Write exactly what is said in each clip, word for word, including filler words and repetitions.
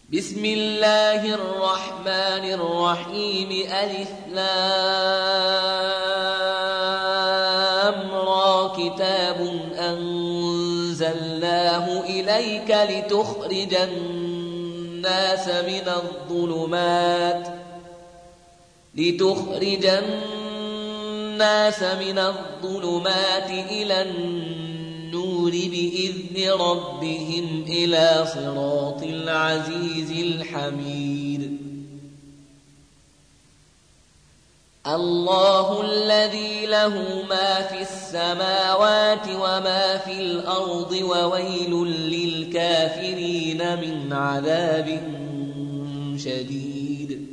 بسم الله الرحمن الرحيم ألف لام را كتاب أنزلناه إليك لتخرج الناس من الظلمات لتخرج الناس من الظلمات إلى النور بإذن ربهم إلى صراط العزيز الحميد الله الذي له ما في السماوات وما في الأرض وويل للكافرين من عذاب شديد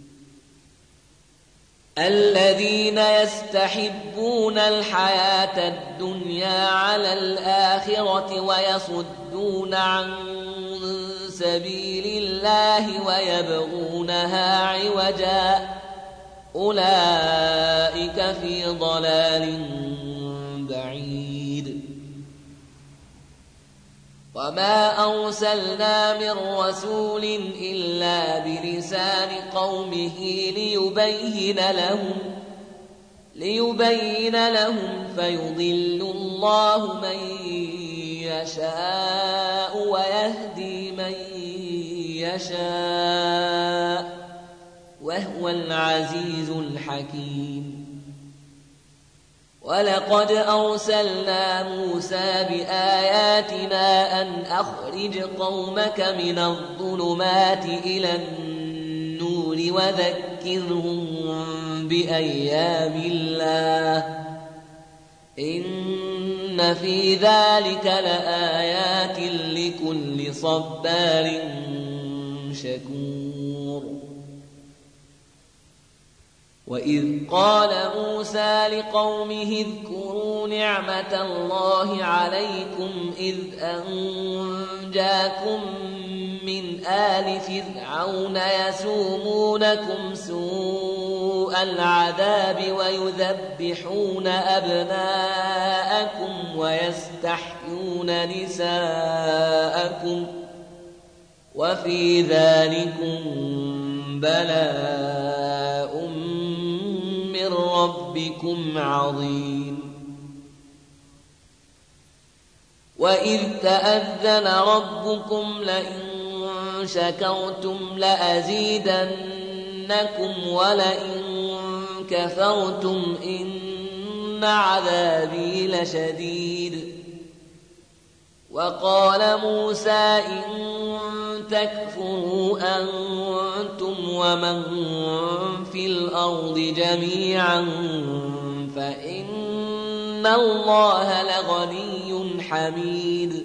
الذين يستحبون الحياة الدنيا على الآخرة ويصدون عن سبيل الله ويبغونها عوجا أولئك في ضلال بعيد وما أرسلنا من رسول إلا بلسان قومه ليبين لهم ليبين لهم فيضل الله من يشاء ويهدي من يشاء وهو العزيز الحكيم ولقد أرسلنا موسى بآياتنا أن أخرج قومك من الظلمات إلى النور وذكرهم بأيام الله إن في ذلك لآيات لكل صبار شكور وإذ قال موسى لقومه اذكروا نعمة الله عليكم إذ أنجاكم من آل فرعون يسومونكم سوء العذاب ويذبحون أبناءكم ويستحيون نساءكم وفي ذلكم بلاء من ربكم عظيم وإذ تأذن ربكم لئن شكرتم لأزيدنكم ولئن كفرتم إن عذابي لشديد وقال موسى إن تكفروا أنتم ومن في الأرض جميعا فإن الله لغني حميد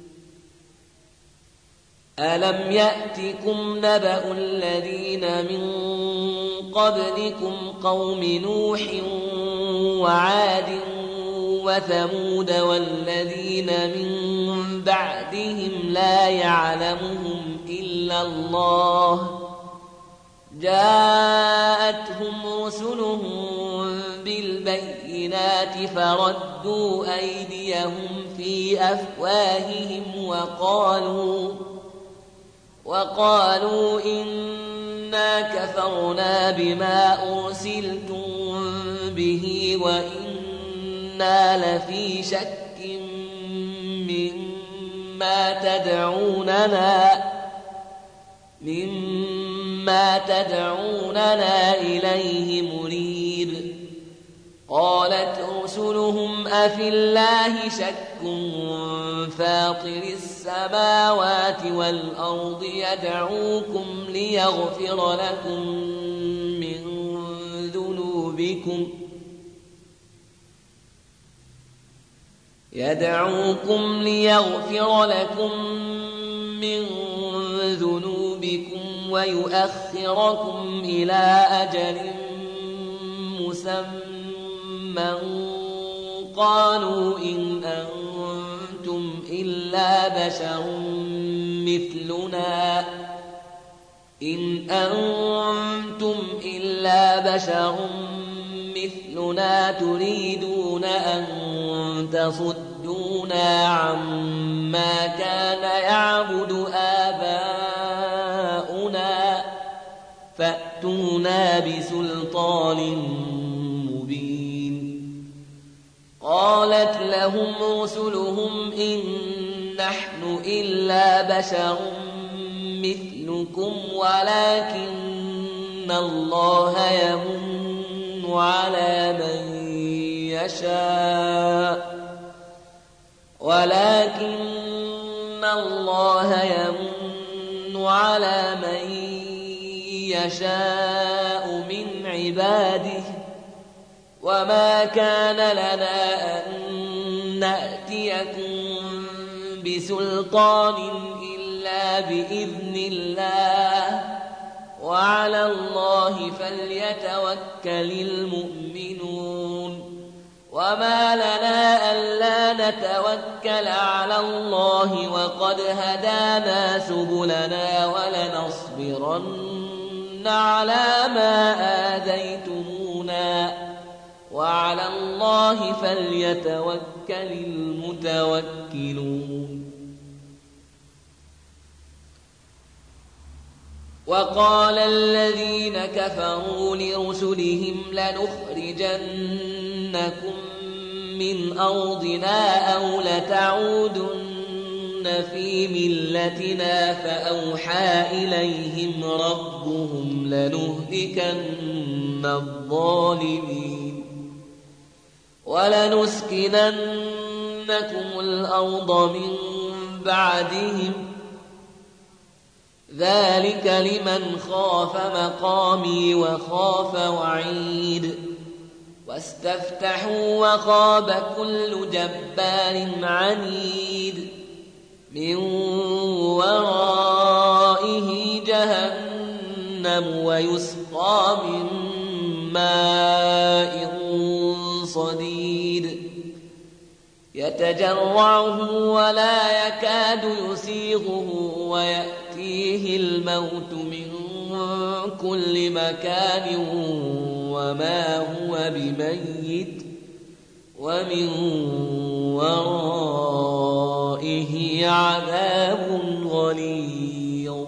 ألم يأتكم نبأ الذين من قبلكم قوم نوح وعاد وثمود والذين من بعدهم لا يعلمهم إلا الله جاءتهم رسلهم بالبينات فردوا أيديهم في أفواههم وقالوا وقالوا إنا كفرنا بما أرسلتم به وإنا لفي شك مما تدعوننا مما تدعوننا إليه مريب قالت رسلهم أفي الله شك فاطر السماوات والأرض يدعوكم ليغفر لكم من ذنوبكم يدعوكم ليغفر لكم من ذنوبكم ويؤخركم إلى أجل مسمى قالوا إن أنتم إلا بشر مثلنا إن أنتم إلا بشر مثلنا تريدون أن تصدونا عما كان يعبد آباؤنا فأتونا بسلطان مبين. قالت لهم رسلهم إن نحن إلا بشر مثلكم ولكن الله يمن على من يشاء ولكن الله يمن على من يشاء من عباده وما كان لنا أن نأتيكم بسلطان إلا بإذن الله وعلى الله فليتوكل المؤمنون. وما لنا ألا نتوكل على الله وقد هدانا سبلنا ولنصبرن على ما آذيتمونا وعلى الله فليتوكل المتوكلون. وقال الذين كفروا لرسلهم لنخرجنكم من أرضنا أو لتعودن في ملتنا فأوحى إليهم ربهم لنهلكن الظالمين ولنسكننكم الأرض من بعدهم ذلك لمن خاف مقامي وخاف وعيد. واستفتحوا وخاب كل جبار عنيد من ورائه جهنم ويسقى من ماء صديد يتجرعه ولا يكاد يسيغه ويأتيه الموت من كل مكان وما هو بميت ومن ورائه عذاب غليظ.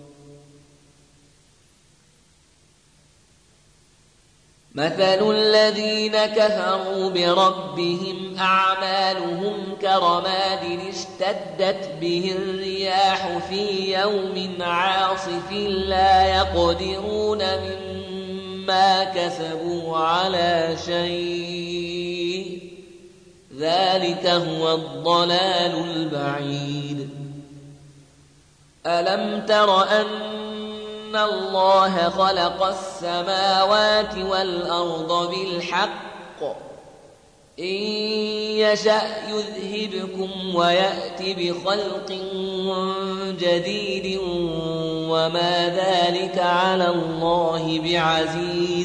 مثل الذين كفروا بربهم أعمالهم كرماد اشتدت به الرياح في يوم عاصف لا يقدرون مما كسبوا على شيء ذلك هو الضلال البعيد. ألم تر أن إن الله خلق السماوات والأرض بالحق إن يشأ يذهبكم ويأتي بخلق جديد وما ذلك على الله بعزيز.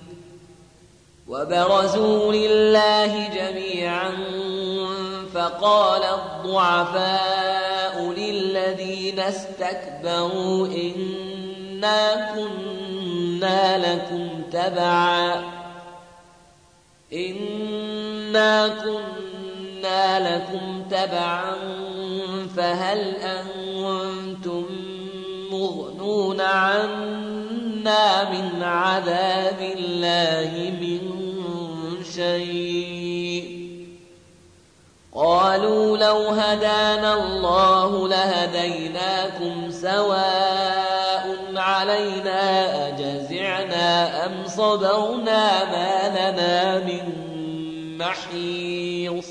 وبرزوا لله جميعا فقال الضعفاء للذين استكبروا إن إنا كنا لكم تبعا إنا كنا لكم تبعا فهل أنتم مغنون عنا من عذاب الله من شيء. قالوا لو هدانا الله لهديناكم سواء علينا أجزعنا أم صبرنا ما لنا من محيص.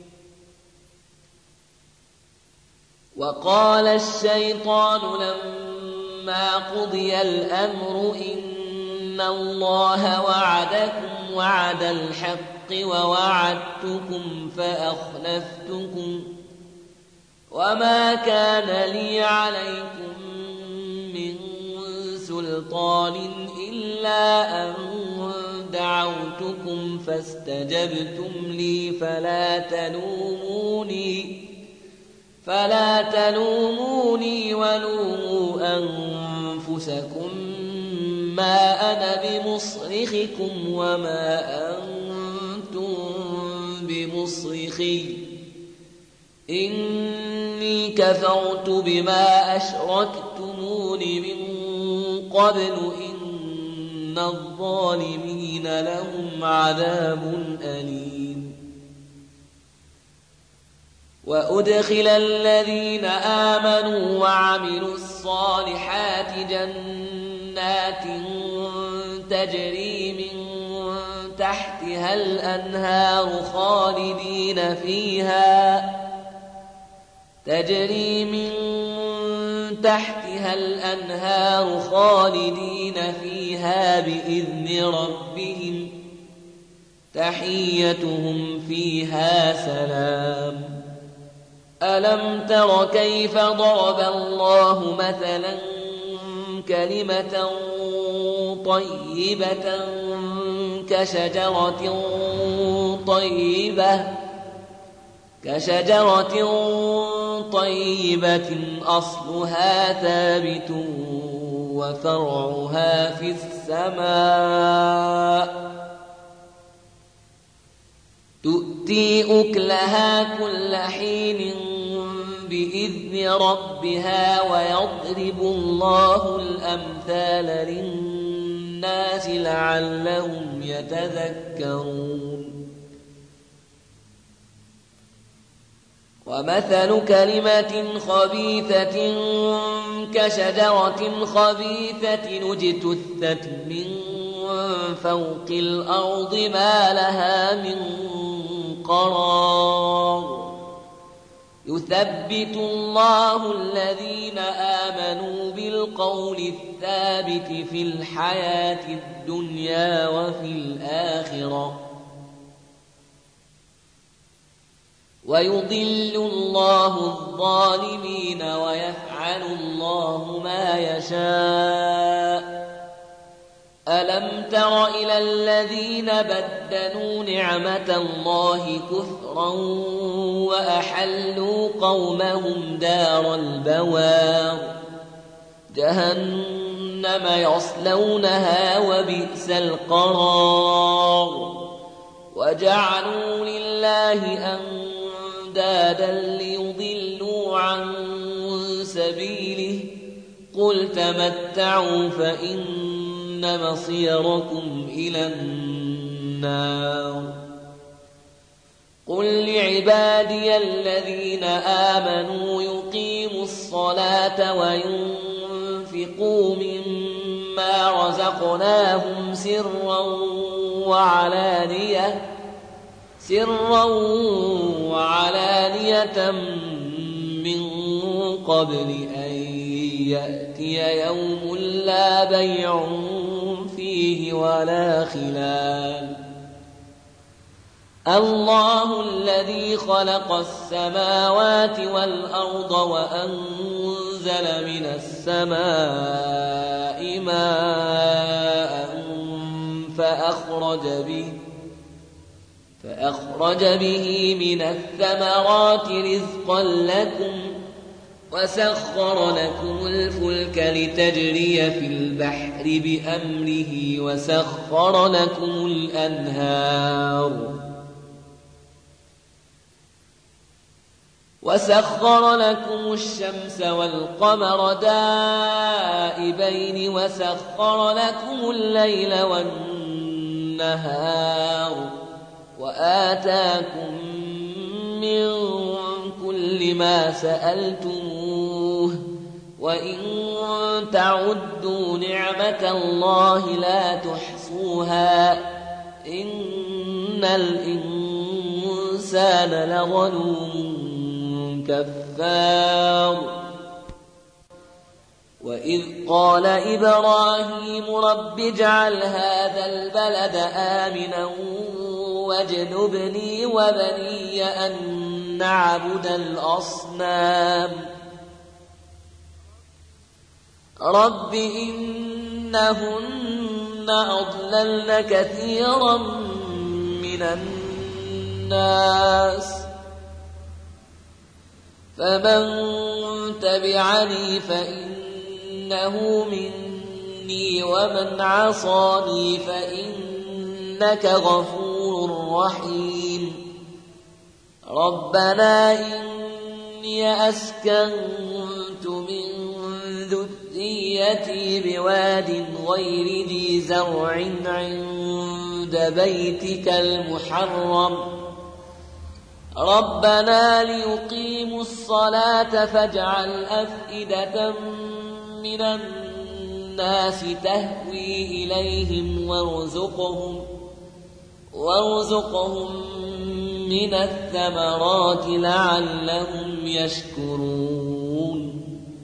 وقال الشيطان لما قضي الأمر إن الله وعدكم وعد الحق ووعدتكم فأخلفتكم وما كان لي عليكم من سلطان إلا أن دعوتكم فاستجبتم لي فلا تلوموني فلا تلوموني ولوموا أنفسكم ما أنا بمصرخكم وما أنتم بمصرخي إني كفرت بما أشركتمون من قبل إن إن الظالمين لهم عذاب أليم وأدخل الذين آمنوا وعملوا الصالحات جنات تجري من تحتها الأنهار خالدين فيها تجري من تحتها الأنهار خالدين فيها بإذن ربهم تحيتهم فيها سلام ألم تر كيف ضرب الله مثلا كلمة طيبة كشجرة طيبة كشجرة طيبة أصلها ثابت وفرعها في السماء تؤتي أكلها كل حين بإذن ربها ويضرب الله الأمثال للناس لعلهم يتذكرون ومثل كلمة خبيثة كشجرة خبيثة اجتثت من فوق الأرض ما لها من قرار يثبت الله الذين آمنوا بالقول الثابت في الحياة الدنيا وفي الآخرة ويضل الله الظالمين ويفعل الله ما يشاء ألم تر إلى الذين بدلوا نعمة الله كفرا وأحلوا قومهم دار البوار جهنم يصلونها وبئس القرار وجعلوا لله أندادا ليضلوا عن سبيله قل تمتعوا فإن مصيركم إلى النار قل لعبادي الذين آمنوا يقيموا الصلاة وينفقوا مما رزقناهم سرا وعلانية سرا وعلانية من قبل أن يأتي يوم لا بيع فيه ولا خلال الله الذي خلق السماوات والأرض وأنزل من السماء ماء فأخرج به فأخرج به من الثمرات رزقا لكم وسخر لكم الفلك لتجري في البحر بأمره وسخر لكم الأنهار وسخر لكم الشمس والقمر دائبين وسخر لكم الليل والنهار وآتاكم من كل ما سألتموه وإن تعدوا نعمة الله لا تحصوها إن الإنسان لظلوم كفار وإذ قال إبراهيم رب اجعل هذا البلد آمنا واجنبني وبني أن نعبد الأصنام رب إنهن أضللن كثيرا من الناس فمن تبعني فإنه مني ومن عصاني فإنك غفور رحيم ربنا إني أسكنت من ذريتي بواد غير ذي زرع عند بيتك المحرم ربنا ليقيموا الصلاة فاجعل أفئدة من الناس تهوي إليهم وارزقهم وارزقهم من الثمرات لعلهم يشكرون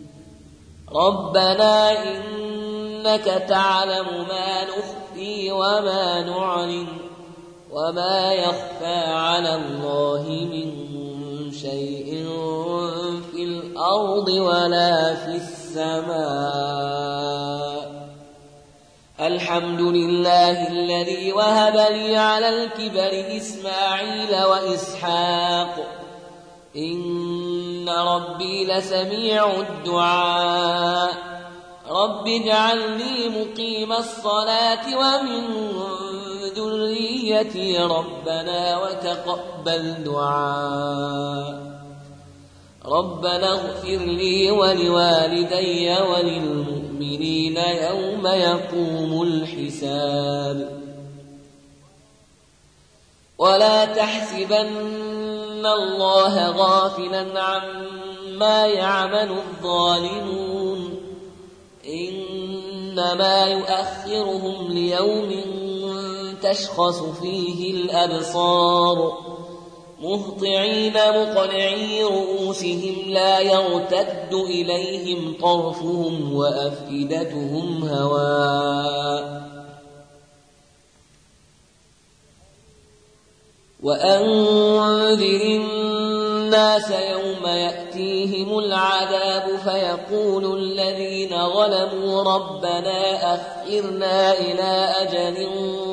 ربنا إنك تعلم ما نخفي وما نعلن وما يخفى على الله من شيء في الأرض ولا في السماء الحمد لله الذي وهب لي على الكبر إسماعيل وإسحاق إن ربي لسميع الدعاء رب اجعلني مقيم الصلاة ومن ذريتي ربنا وتقبل دعاء ربنا اغفر لي ولوالدي وللمؤمنين يوم يقوم الحساب ولا تحسبن الله غافلا عما يعمل الظالمون إنما يؤخرهم ليوم تشخص فيه الأبصار مهطعين مقنعي رؤوسهم لا يرتد إليهم طرفهم وأفئدتهم هواء وأنذر الناس يوم يأتيهم العذاب فيقول الذين ظلموا ربنا أخرنا إلى أجل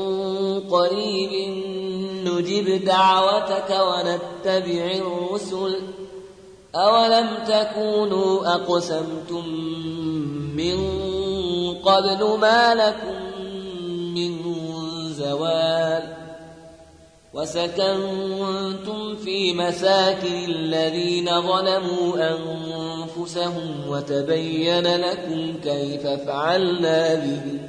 قريب نجب دعوتك ونتبع الرسل أولم تكونوا أقسمتم من قبل ما لكم من زوال وسكنتم في مساكن الذين ظلموا أنفسهم وتبين لكم كيف فعلنا بهم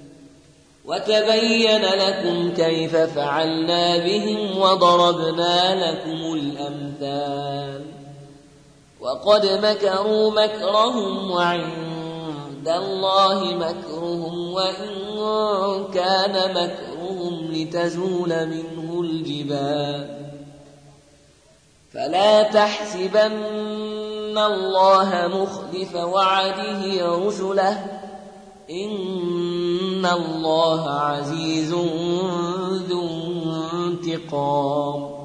وتبين لكم كيف فعلنا بهم وضربنا لكم الأمثال وقد مكروا مكرهم وعند الله مكرهم وإن كان مكرهم لتزول منه الجبال فلا تحسبن الله مخلف وعده رسله إن الله عزيز ذو انتقام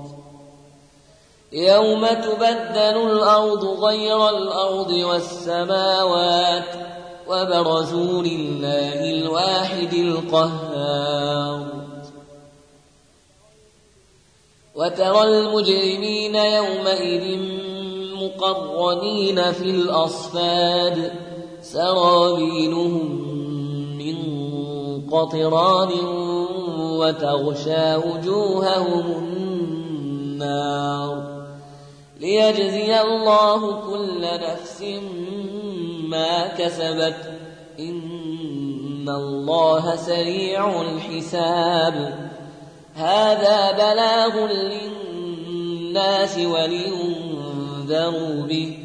يوم تبدل الأرض غير الأرض والسماوات وبرزوا لله الواحد القهار وترى المجرمين يومئذ مقرنين في الأصفاد سرابيلهم من قطران وتغشى وجوههم النار ليجزي الله كل نفس ما كسبت إن الله سريع الحساب هذا بلاغ للناس ولينذروا به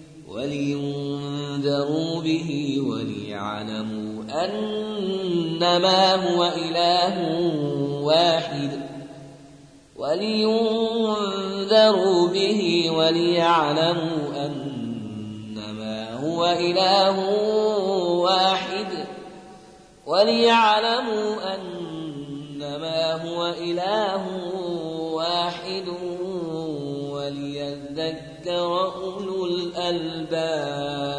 ولينذروا به وليعلموا أنما هو إله واحد ولينذروا به وليعلموا أنما هو إله واحد وليعلموا أنما هو إله واحد وليذكر أولو الألباب